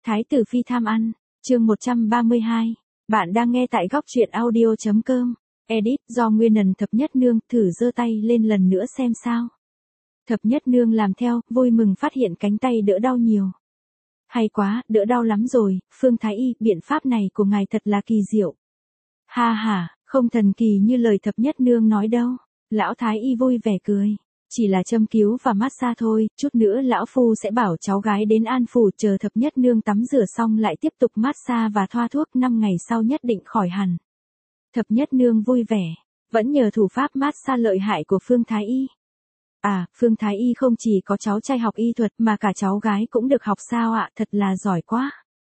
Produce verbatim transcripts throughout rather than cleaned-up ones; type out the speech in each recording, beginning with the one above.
Thái tử phi tham ăn, chương một trăm ba mươi hai. Bạn đang nghe tại góc truyện audio.com. Edit do Nguyên Nần. Thập Nhất Nương thử giơ tay lên lần nữa xem sao. Thập Nhất Nương làm theo, vui mừng phát hiện cánh tay đỡ đau nhiều. Hay quá, đỡ đau lắm rồi, Phương Thái Y, biện pháp này của ngài thật là kỳ diệu. Ha ha, không thần kỳ như lời Thập Nhất Nương nói đâu. Lão Thái Y vui vẻ cười. Chỉ là châm cứu và massage thôi, chút nữa lão phu sẽ bảo cháu gái đến an phủ, chờ Thập Nhất Nương tắm rửa xong lại tiếp tục massage và thoa thuốc, năm ngày sau nhất định khỏi hẳn. Thập Nhất Nương vui vẻ, vẫn nhờ thủ pháp massage lợi hại của Phương Thái Y. À, Phương Thái Y không chỉ có cháu trai học y thuật mà cả cháu gái cũng được học sao ạ, thật là giỏi quá.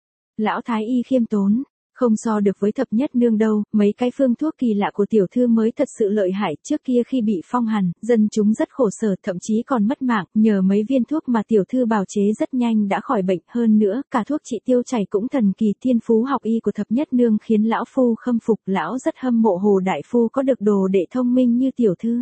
Lão Thái Y khiêm tốn. Không so được với Thập Nhất Nương đâu, mấy cái phương thuốc kỳ lạ của tiểu thư mới thật sự lợi hại, trước kia khi bị phong hàn, dân chúng rất khổ sở, thậm chí còn mất mạng, nhờ mấy viên thuốc mà tiểu thư bào chế rất nhanh đã khỏi bệnh, hơn nữa, cả thuốc trị tiêu chảy cũng thần kỳ. Thiên phú học y của Thập Nhất Nương khiến lão phu khâm phục, lão rất hâm mộ Hồ đại phu có được đồ đệ thông minh như tiểu thư.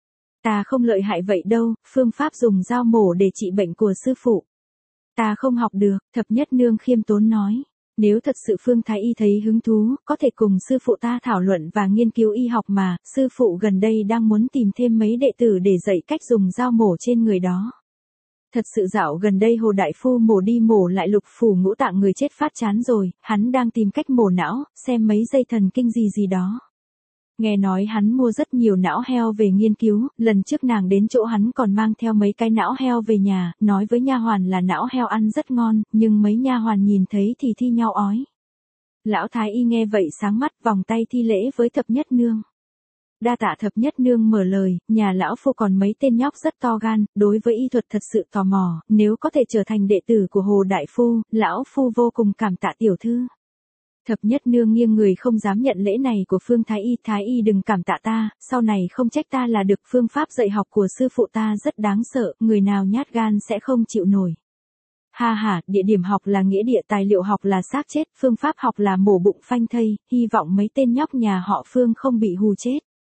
Ta không lợi hại vậy đâu, phương pháp dùng dao mổ để trị bệnh của sư phụ. Ta không học được, Thập Nhất Nương khiêm tốn nói. Nếu thật sự Phương Thái Y thấy hứng thú, có thể cùng sư phụ ta thảo luận và nghiên cứu y học mà, sư phụ gần đây đang muốn tìm thêm mấy đệ tử để dạy cách dùng dao mổ trên người đó. Thật sự dạo gần đây Hồ đại phu mổ đi mổ lại lục phủ ngũ tạng người chết phát chán rồi, hắn đang tìm cách mổ não, xem mấy dây thần kinh gì gì đó. Nghe nói hắn mua rất nhiều não heo về nghiên cứu, lần trước nàng đến chỗ hắn còn mang theo mấy cái não heo về nhà, nói với nha hoàn là não heo ăn rất ngon, nhưng mấy nha hoàn nhìn thấy thì thi nhau ói. Lão Thái Y nghe vậy sáng mắt, vòng tay thi lễ với Thập Nhất Nương. Đa tạ. Thập Nhất Nương mở lời, nhà lão phu còn mấy tên nhóc rất to gan, đối với y thuật thật sự tò mò, nếu có thể trở thành đệ tử của Hồ đại phu, lão phu vô cùng cảm tạ tiểu thư. Thập Nhất Nương nghiêng người không dám nhận lễ này của Phương Thái Y. Thái Y đừng cảm tạ ta, sau này không trách ta là được, phương pháp dạy học của sư phụ ta rất đáng sợ, người nào nhát gan sẽ không chịu nổi. Ha ha, địa điểm học là nghĩa địa, tài liệu học là xác chết, phương pháp học là mổ bụng phanh thây, hy vọng mấy tên nhóc nhà họ Phương không bị hù chết.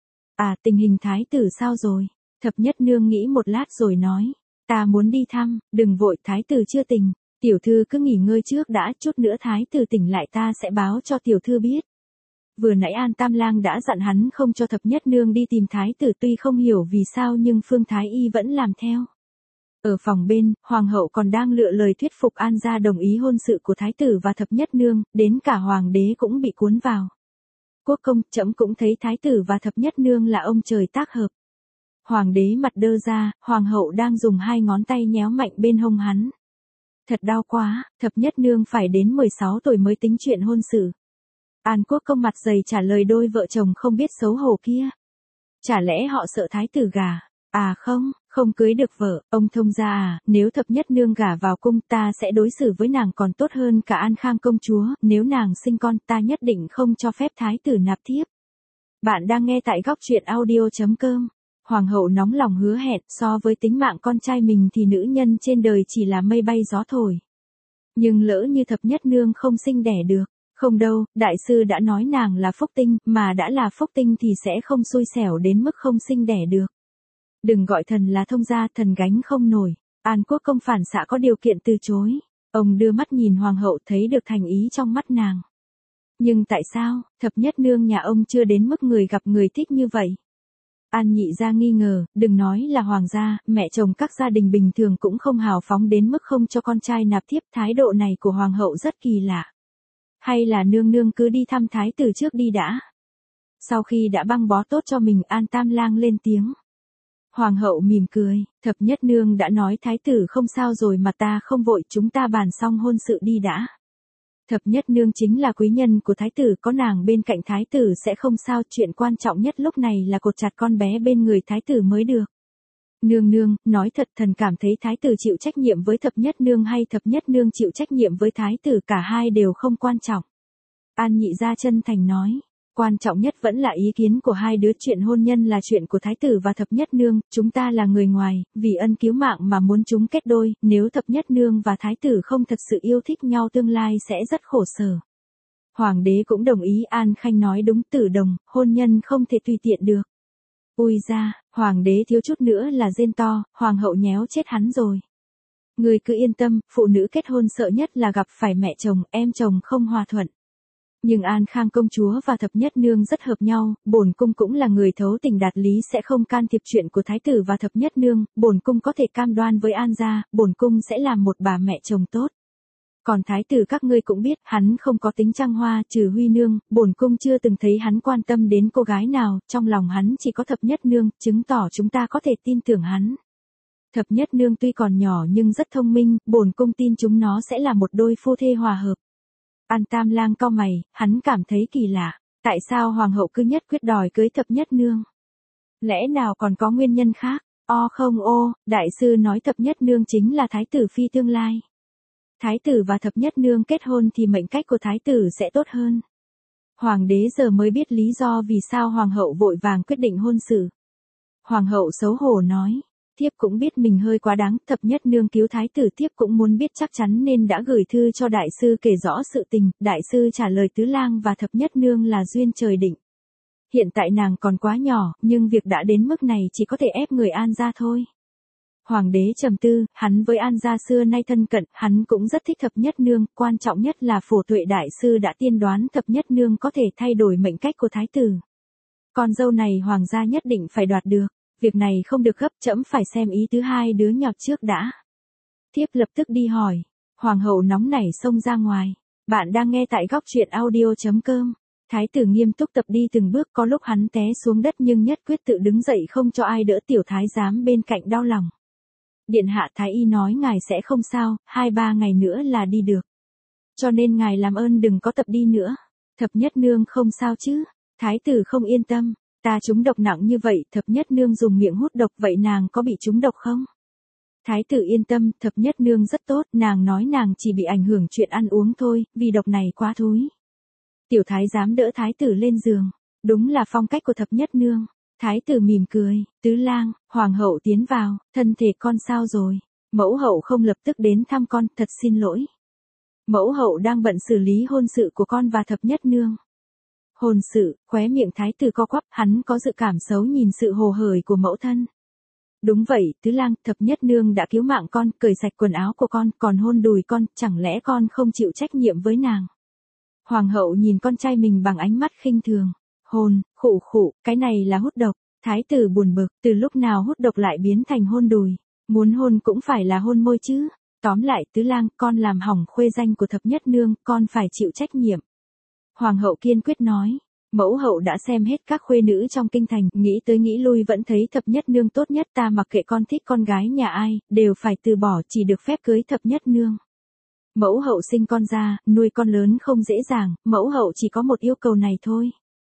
À, tình hình thái tử sao rồi? Thập Nhất Nương nghĩ một lát rồi nói, ta muốn đi thăm, đừng vội, thái tử chưa tỉnh. Tiểu thư cứ nghỉ ngơi trước đã, chút nữa thái tử tỉnh lại ta sẽ báo cho tiểu thư biết. Vừa nãy An Tam Lang đã dặn hắn không cho Thập Nhất Nương đi tìm thái tử, tuy không hiểu vì sao nhưng Phương Thái Y vẫn làm theo. Ở phòng bên, hoàng hậu còn đang lựa lời thuyết phục An gia đồng ý hôn sự của thái tử và Thập Nhất Nương, đến cả hoàng đế cũng bị cuốn vào. Quốc công, trẫm cũng thấy thái tử và Thập Nhất Nương là ông trời tác hợp. Hoàng đế mặt đơ ra, hoàng hậu đang dùng hai ngón tay nhéo mạnh bên hông hắn. Thật đau quá, Thập Nhất Nương phải đến mười sáu tuổi mới tính chuyện hôn sự. An Quốc công mặt dày trả lời đôi vợ chồng không biết xấu hổ kia. Chả lẽ họ sợ thái tử gả? À không, không cưới được vợ, ông thông gia à, nếu Thập Nhất Nương gả vào cung ta sẽ đối xử với nàng còn tốt hơn cả An Khang công chúa, nếu nàng sinh con ta nhất định không cho phép thái tử nạp thiếp. Bạn đang nghe tại góc truyện audio.com. Hoàng hậu nóng lòng hứa hẹn, so với tính mạng con trai mình thì nữ nhân trên đời chỉ là mây bay gió thổi. Nhưng lỡ như Thập Nhất Nương không sinh đẻ được, không đâu, đại sư đã nói nàng là phúc tinh, mà đã là phúc tinh thì sẽ không xui xẻo đến mức không sinh đẻ được. Đừng gọi thần là thông gia, thần gánh không nổi. An Quốc công phản xạ có điều kiện từ chối. Ông đưa mắt nhìn hoàng hậu thấy được thành ý trong mắt nàng. Nhưng tại sao, Thập Nhất Nương nhà ông chưa đến mức người gặp người thích như vậy? An nhị gia nghi ngờ, đừng nói là hoàng gia, mẹ chồng các gia đình bình thường cũng không hào phóng đến mức không cho con trai nạp thiếp, thái độ này của hoàng hậu rất kỳ lạ. Hay là nương nương cứ đi thăm thái tử trước đi đã. Sau khi đã băng bó tốt cho mình, An Tam Lang lên tiếng. Hoàng hậu mỉm cười, Thập Nhất Nương đã nói thái tử không sao rồi mà ta không vội, chúng ta bàn xong hôn sự đi đã. Thập Nhất Nương chính là quý nhân của thái tử, có nàng bên cạnh thái tử sẽ không sao, chuyện quan trọng nhất lúc này là cột chặt con bé bên người thái tử mới được. Nương nương, nói thật thần cảm thấy thái tử chịu trách nhiệm với Thập Nhất Nương hay Thập Nhất Nương chịu trách nhiệm với thái tử, cả hai đều không quan trọng. An nhị gia chân thành nói, quan trọng nhất vẫn là ý kiến của hai đứa, chuyện hôn nhân là chuyện của thái tử và Thập Nhất Nương, chúng ta là người ngoài, vì ân cứu mạng mà muốn chúng kết đôi, nếu Thập Nhất Nương và thái tử không thật sự yêu thích nhau tương lai sẽ rất khổ sở. Hoàng đế cũng đồng ý, An Khanh nói đúng, Tử Đồng, hôn nhân không thể tùy tiện được. Ui ra, hoàng đế thiếu chút nữa là rên to, hoàng hậu nhéo chết hắn rồi. Ngươi cứ yên tâm, phụ nữ kết hôn sợ nhất là gặp phải mẹ chồng, em chồng không hòa thuận. Nhưng An Khang công chúa và thập nhất nương rất hợp nhau, bổn cung cũng là người thấu tình đạt lý sẽ không can thiệp chuyện của thái tử và thập nhất nương, bổn cung có thể cam đoan với An gia, bổn cung sẽ làm một bà mẹ chồng tốt. Còn thái tử các ngươi cũng biết, hắn không có tính trăng hoa, trừ Huy nương, bổn cung chưa từng thấy hắn quan tâm đến cô gái nào, trong lòng hắn chỉ có thập nhất nương, chứng tỏ chúng ta có thể tin tưởng hắn. Thập nhất nương tuy còn nhỏ nhưng rất thông minh, bổn cung tin chúng nó sẽ là một đôi phu thê hòa hợp. An Tam Lang cau mày, hắn cảm thấy kỳ lạ, tại sao hoàng hậu cứ nhất quyết đòi cưới thập nhất nương? Lẽ nào còn có nguyên nhân khác? O không ô, đại sư nói thập nhất nương chính là thái tử phi tương lai. Thái tử và thập nhất nương kết hôn thì mệnh cách của thái tử sẽ tốt hơn. Hoàng đế giờ mới biết lý do vì sao hoàng hậu vội vàng quyết định hôn sự. Hoàng hậu xấu hổ nói, thiếp cũng biết mình hơi quá đáng, thập nhất nương cứu thái tử thiếp cũng muốn biết chắc chắn nên đã gửi thư cho đại sư kể rõ sự tình, đại sư trả lời tứ lang và thập nhất nương là duyên trời định. Hiện tại nàng còn quá nhỏ, nhưng việc đã đến mức này chỉ có thể ép người An gia thôi. Hoàng đế trầm tư, hắn với An gia xưa nay thân cận, hắn cũng rất thích thập nhất nương, quan trọng nhất là Phổ Tuệ đại sư đã tiên đoán thập nhất nương có thể thay đổi mệnh cách của thái tử. Con dâu này hoàng gia nhất định phải đoạt được. Việc này không được gấp, trẫm phải xem ý thứ hai đứa nhỏ trước đã. Thiếp lập tức đi hỏi. Hoàng hậu nóng nảy xông ra ngoài. Bạn đang nghe tại góc truyện audio chấm com. Thái tử nghiêm túc tập đi từng bước, có lúc hắn té xuống đất nhưng nhất quyết tự đứng dậy không cho ai đỡ. Tiểu thái giám bên cạnh đau lòng. Điện hạ thái y nói ngài sẽ không sao, hai ba ngày nữa là đi được. Cho nên ngài làm ơn đừng có tập đi nữa. Thập nhất nương không sao chứ? Thái tử không yên tâm. Ta trúng độc nặng như vậy, thập nhất nương dùng miệng hút độc, vậy nàng có bị trúng độc không? Thái tử yên tâm, thập nhất nương rất tốt, nàng nói nàng chỉ bị ảnh hưởng chuyện ăn uống thôi, vì độc này quá thúi. Tiểu thái dám đỡ thái tử lên giường, đúng là phong cách của thập nhất nương. Thái tử mỉm cười, tứ lang, hoàng hậu tiến vào, thân thể con sao rồi? Mẫu hậu không lập tức đến thăm con, thật xin lỗi. Mẫu hậu đang bận xử lý hôn sự của con và thập nhất nương. Hôn sự, khóe miệng thái tử co quắp, hắn có dự cảm xấu nhìn sự hồ hởi của mẫu thân. Đúng vậy, tứ lang, thập nhất nương đã cứu mạng con, cởi sạch quần áo của con, còn hôn đùi con, chẳng lẽ con không chịu trách nhiệm với nàng? Hoàng hậu nhìn con trai mình bằng ánh mắt khinh thường. Hôn, khụ khụ, cái này là hút độc. Thái tử buồn bực, từ lúc nào hút độc lại biến thành hôn đùi. Muốn hôn cũng phải là hôn môi chứ. Tóm lại, tứ lang, con làm hỏng khuê danh của thập nhất nương, con phải chịu trách nhiệm. Hoàng hậu kiên quyết nói, mẫu hậu đã xem hết các khuê nữ trong kinh thành, nghĩ tới nghĩ lui vẫn thấy thập nhất nương tốt nhất, ta mặc kệ con thích con gái nhà ai, đều phải từ bỏ, chỉ được phép cưới thập nhất nương. Mẫu hậu sinh con ra, nuôi con lớn không dễ dàng, mẫu hậu chỉ có một yêu cầu này thôi.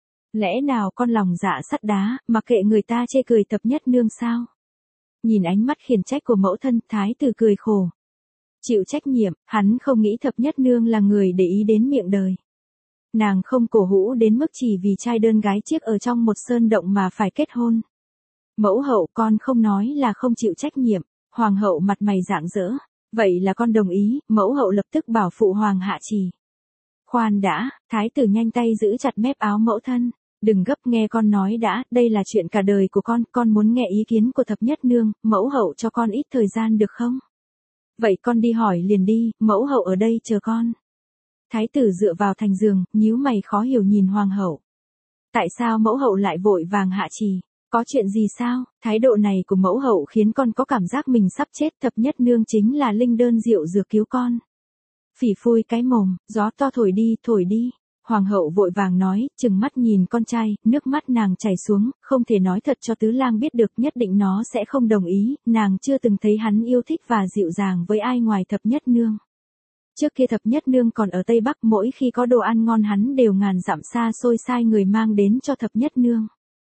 Lẽ nào con lòng dạ sắt đá, mặc kệ người ta chê cười thập nhất nương sao? Nhìn ánh mắt khiển trách của mẫu thân, thái tử cười khổ. Chịu trách nhiệm, hắn không nghĩ thập nhất nương là người để ý đến miệng đời. Nàng không cổ hũ đến mức chỉ vì trai đơn gái chiếc ở trong một sơn động mà phải kết hôn. Mẫu hậu, con không nói là không chịu trách nhiệm. Hoàng hậu mặt mày rạng rỡ. Vậy là con đồng ý, mẫu hậu lập tức bảo phụ hoàng hạ trì. Khoan đã, thái tử nhanh tay giữ chặt mép áo mẫu thân. Đừng gấp, nghe con nói đã, đây là chuyện cả đời của con, con muốn nghe ý kiến của thập nhất nương, mẫu hậu cho con ít thời gian được không? Vậy con đi hỏi liền đi, mẫu hậu ở đây chờ con. Thái tử dựa vào thành giường, nhíu mày khó hiểu nhìn hoàng hậu. Tại sao mẫu hậu lại vội vàng hạ trì? Có chuyện gì sao? Thái độ này của mẫu hậu khiến con có cảm giác mình sắp chết, thập nhất nương chính là linh đơn diệu dược cứu con. Phỉ phui cái mồm, gió to thổi đi, thổi đi. Hoàng hậu vội vàng nói, chừng mắt nhìn con trai, nước mắt nàng chảy xuống, không thể nói thật cho tứ lang biết được, nhất định nó sẽ không đồng ý, nàng chưa từng thấy hắn yêu thích và dịu dàng với ai ngoài thập nhất nương. Trước kia thập nhất nương còn ở Tây Bắc, mỗi khi có đồ ăn ngon hắn đều ngàn dặm xa xôi sai người mang đến cho thập nhất nương.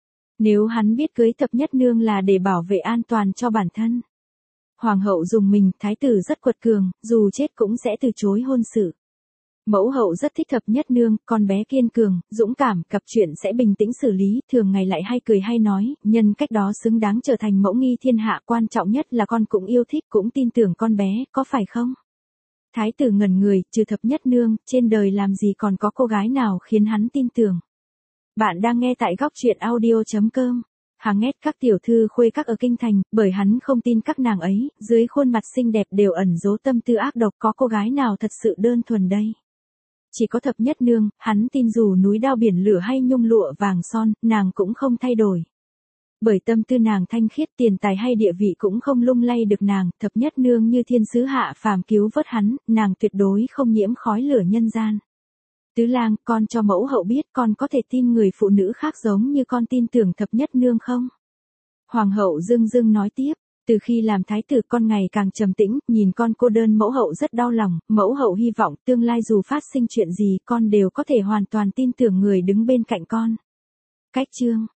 Nếu hắn biết cưới thập nhất nương là để bảo vệ an toàn cho bản thân. Hoàng hậu dùng mình, thái tử rất quật cường, dù chết cũng sẽ từ chối hôn sự. Mẫu hậu rất thích thập nhất nương, con bé kiên cường, dũng cảm, gặp chuyện sẽ bình tĩnh xử lý, thường ngày lại hay cười hay nói, nhân cách đó xứng đáng trở thành mẫu nghi thiên hạ, quan trọng nhất là con cũng yêu thích, cũng tin tưởng con bé, có phải không? Thái tử ngẩn người, trừ thập nhất nương, trên đời làm gì còn có cô gái nào khiến hắn tin tưởng. Bạn đang nghe tại góc truyện audio chấm com. Hàng ghét các tiểu thư khuê các ở kinh thành, bởi hắn không tin các nàng ấy, dưới khuôn mặt xinh đẹp đều ẩn giấu tâm tư ác độc, có cô gái nào thật sự đơn thuần đây. Chỉ có thập nhất nương, hắn tin dù núi đao biển lửa hay nhung lụa vàng son, nàng cũng không thay đổi. Bởi tâm tư nàng thanh khiết, tiền tài hay địa vị cũng không lung lay được nàng, thập nhất nương như thiên sứ hạ phàm cứu vớt hắn, nàng tuyệt đối không nhiễm khói lửa nhân gian. Tứ lang, con cho mẫu hậu biết con có thể tin người phụ nữ khác giống như con tin tưởng thập nhất nương không? Hoàng hậu dưng dưng nói tiếp, từ khi làm thái tử con ngày càng trầm tĩnh, nhìn con cô đơn mẫu hậu rất đau lòng, mẫu hậu hy vọng tương lai dù phát sinh chuyện gì con đều có thể hoàn toàn tin tưởng người đứng bên cạnh con. Cách chương